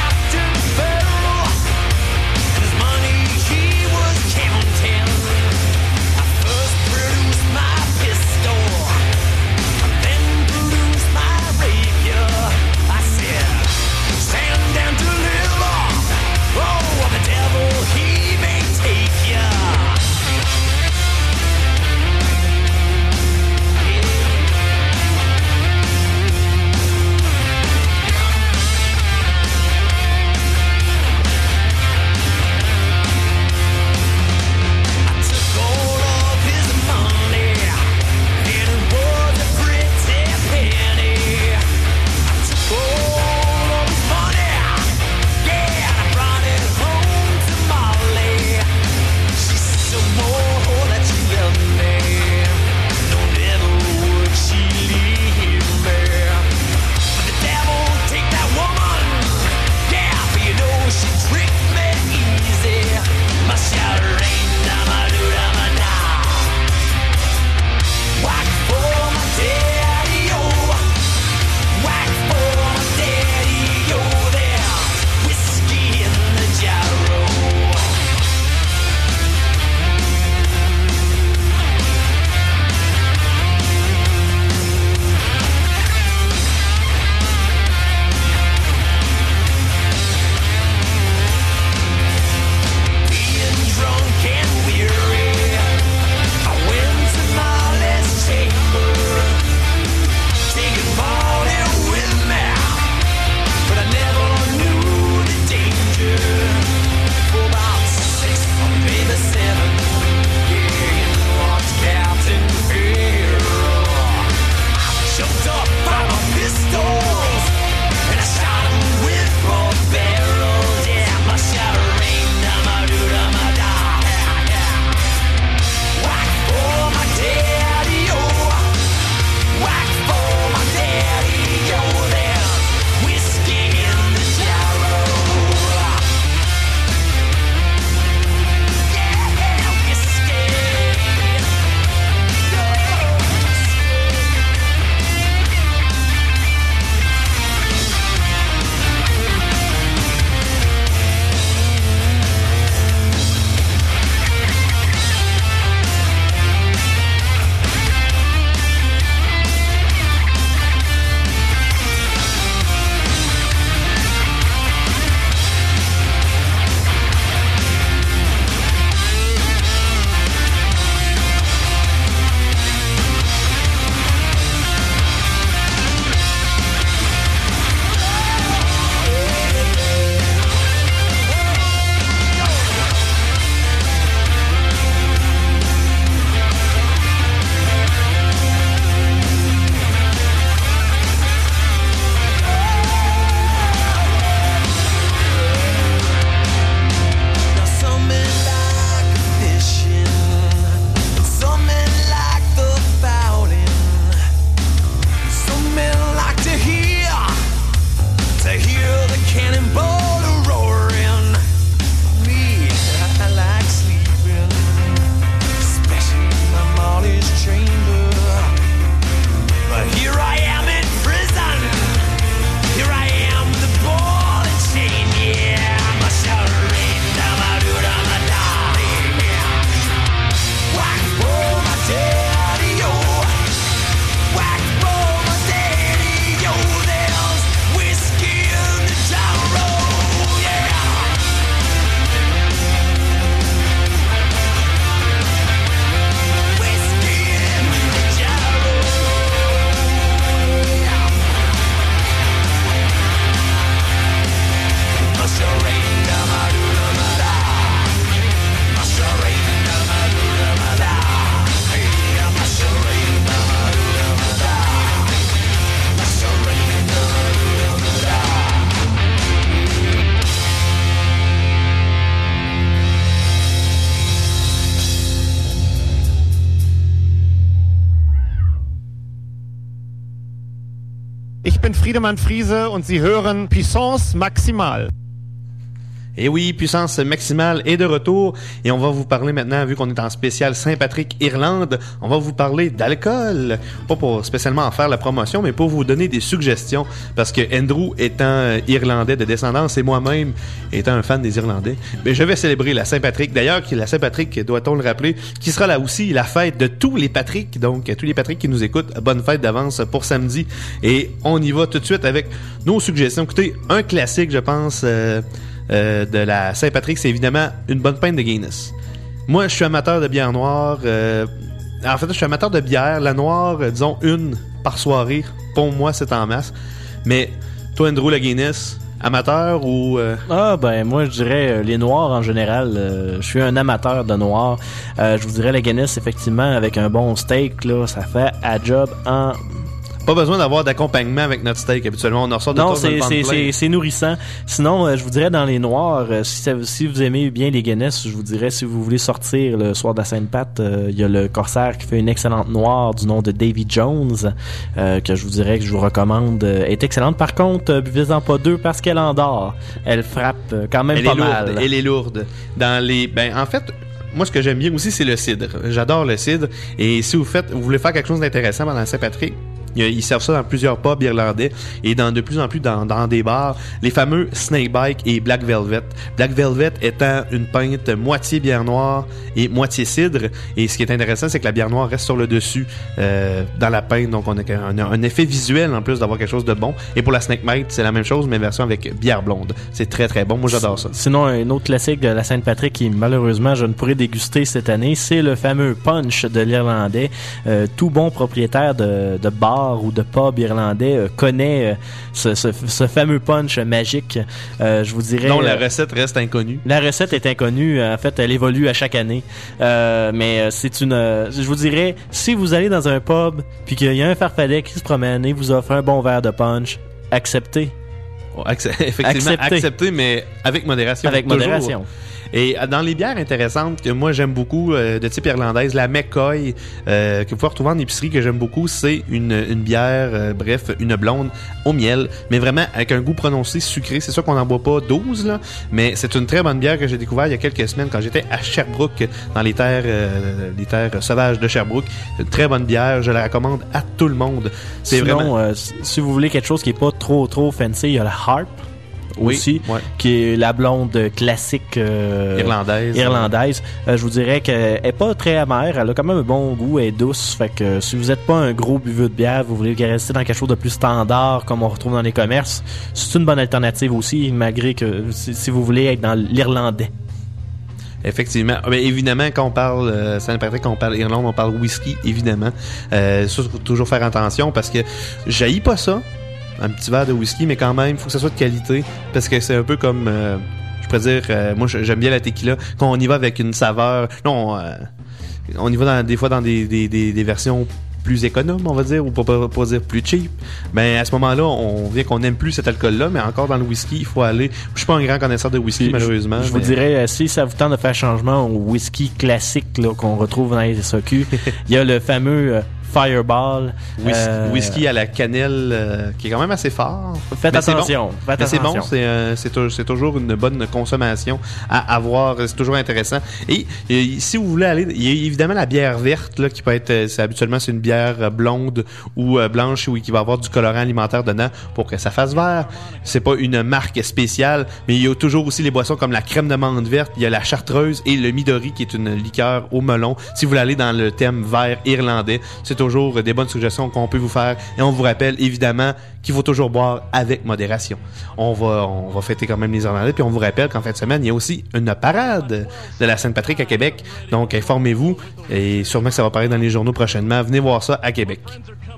Money he was counting. bin Friedemann Friese und Sie hören Puissance Maximale. Et oui, Puissance Maximale est de retour et on va vous parler maintenant, vu qu'on est en spécial Saint-Patrick Irlande, on va vous parler d'alcool. Pas pour spécialement en faire la promotion, mais pour vous donner des suggestions, parce que Andrew étant irlandais de descendance et moi-même étant un fan des Irlandais, mais je vais célébrer la Saint-Patrick. D'ailleurs, la Saint-Patrick, doit-on le rappeler, qui sera là aussi la fête de tous les Patrick, donc tous les Patrick qui nous écoutent, bonne fête d'avance pour samedi. Et on y va tout de suite avec nos suggestions. Écoutez, un classique, je pense... de la Saint-Patrick, c'est évidemment une bonne pinte de Guinness. Moi, je suis amateur de bière noire. En fait, je suis amateur de bière. La noire, disons, une par soirée. Pour moi, c'est en masse. Mais toi, Andrew, la Guinness, amateur ou... Ah, ben, moi, je dirais les noirs en général. Je suis un amateur de noirs. Je vous dirais la Guinness, effectivement, avec un bon steak, là, ça fait à job en... Pas besoin d'avoir d'accompagnement avec notre steak. Habituellement, on en sort de non, c'est nourrissant. Sinon, je vous dirais dans les noirs, si vous aimez bien les Guinness, je vous dirais si vous voulez sortir le soir de la Sainte-Pat, il y a le Corsair qui fait une excellente noire du nom de Davy Jones, que je vous dirais que je vous recommande, est excellente. Par contre, buvez-en pas deux parce qu'elle endort. Elle frappe quand même pas mal. Elle est lourde. En fait, moi, ce que j'aime bien aussi, c'est le cidre. J'adore le cidre. Et si vous voulez faire quelque chose d'intéressant pendant Saint-Patrick, ils servent ça dans plusieurs pubs irlandais et de plus en plus dans des bars, les fameux Snakebite et Black Velvet. Black Velvet étant une pinte moitié bière noire et moitié cidre. Et ce qui est intéressant, c'est que la bière noire reste sur le dessus dans la pinte. Donc, on a un effet visuel en plus d'avoir quelque chose de bon. Et pour la Snakebite, c'est la même chose, mais version avec bière blonde. C'est très, très bon. Moi, j'adore ça. Sinon, un autre classique de la Sainte-Patrick qui, malheureusement, je ne pourrais déguster cette année, c'est le fameux punch de l'Irlandais. Tout bon propriétaire de bar ou de pub irlandais connaît ce fameux punch magique. Je vous dirais... Non, la recette reste inconnue. La recette est inconnue. En fait, elle évolue à chaque année. Mais c'est une... je vous dirais, si vous allez dans un pub puis qu'il y a un farfadet qui se promène et vous offre un bon verre de punch, acceptez. Effectivement, acceptez, mais avec modération. Avec modération. Et dans les bières intéressantes que moi j'aime beaucoup de type irlandaise, la McCoy que vous pouvez retrouver en épicerie que j'aime beaucoup, c'est une bière, une blonde au miel, mais vraiment avec un goût prononcé sucré. C'est sûr qu'on n'en boit pas 12 là, mais c'est une très bonne bière que j'ai découvert il y a quelques semaines quand j'étais à Sherbrooke, dans les terres sauvages de Sherbrooke. Une très bonne bière, je la recommande à tout le monde. Sinon, vraiment... si vous voulez quelque chose qui est pas trop fancy, il y a la Harp. Aussi, ouais. Qui est la blonde classique irlandaise. Je vous dirais qu'elle est pas très amère, elle a quand même un bon goût, elle est douce, fait que si vous êtes pas un gros buveux de bière, vous voulez rester dans quelque chose de plus standard comme on retrouve dans les commerces, c'est une bonne alternative aussi, malgré que si vous voulez être dans l'irlandais. Effectivement. Mais évidemment, quand on parle Saint-Patrick, quand on parle Irlande, on parle whisky, évidemment. Ça, faut toujours faire attention parce que j'haïs pas ça. Un petit verre de whisky, mais quand même, il faut que ça soit de qualité, parce que c'est un peu comme, je pourrais dire, moi j'aime bien la tequila, quand on y va avec une saveur, non, on y va des fois dans des versions plus économes, on va dire, ou pas dire plus cheap, ben à ce moment-là, on vient qu'on aime plus cet alcool-là, mais encore dans le whisky, il faut aller. Je suis pas un grand connaisseur de whisky, malheureusement. Je vous dirais, si ça vous tente de faire changement au whisky classique là, qu'on retrouve dans les SAQ, il y a le fameux Fireball. Whisky à la cannelle qui est quand même assez fort. Faites attention. C'est bon, c'est toujours une bonne consommation à avoir. C'est toujours intéressant. Et si vous voulez aller, il y a évidemment la bière verte là, qui peut être, habituellement c'est une bière blonde ou blanche ou qui va avoir du colorant alimentaire dedans pour que ça fasse vert. C'est pas une marque spéciale, mais il y a toujours aussi les boissons comme la crème de menthe verte, il y a la chartreuse et le Midori qui est une liqueur au melon. Si vous voulez aller dans le thème vert irlandais, c'est toujours des bonnes suggestions qu'on peut vous faire. Et on vous rappelle évidemment qu'il faut toujours boire avec modération. On va fêter quand même les Irlandais, puis on vous rappelle qu'en fin de semaine, il y a aussi une parade de la Sainte-Patrick à Québec. Donc informez-vous, et sûrement que ça va paraître dans les journaux prochainement. Venez voir ça à Québec.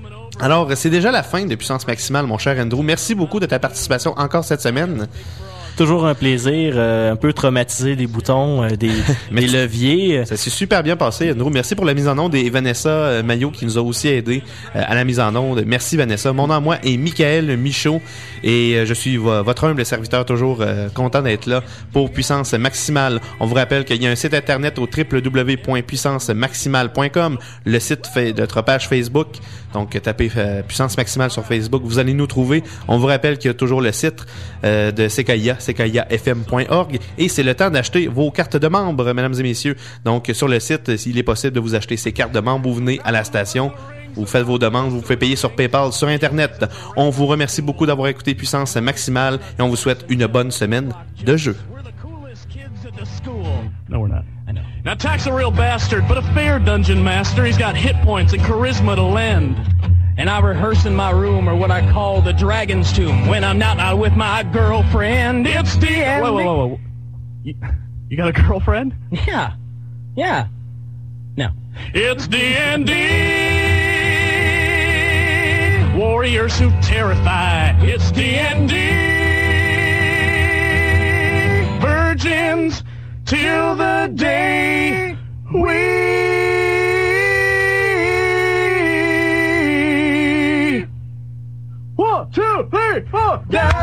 Alors, c'est déjà la fin de Puissance Maximale, mon cher Andrew. Merci beaucoup de ta participation encore cette semaine. toujours un plaisir, un peu traumatisé des boutons, des leviers. Ça s'est super bien passé, Andrew. Merci pour la mise en onde et Vanessa Maillot qui nous a aussi aidé à la mise en onde. Merci Vanessa. Mon nom à moi est Michael Michaud et je suis votre humble serviteur, toujours content d'être là pour Puissance Maximale. On vous rappelle qu'il y a un site internet au www.puissancemaximale.com, le site de notre page Facebook. Donc tapez Puissance Maximale sur Facebook, vous allez nous trouver. On vous rappelle qu'il y a toujours le site de CKIA.fm.org et c'est le temps d'acheter vos cartes de membres, mesdames et messieurs. Donc sur le site, s'il est possible de vous acheter ces cartes de membres, vous venez à la station, vous faites vos demandes, vous pouvez payer sur PayPal, sur Internet. On vous remercie beaucoup d'avoir écouté Puissance Maximale et on vous souhaite une bonne semaine de jeu. No, we're not. I know. Now, Tack's a real bastard, but a fair dungeon master. He's got hit points and charisma to lend. And I rehearse in my room, or what I call the dragon's tomb, when I'm not out with my girlfriend. It's the end. Whoa. You got a girlfriend? Yeah. No. It's D&D. Warriors who terrify. It's D&D. Virgins till the day we 1, 2, 3, 4 down.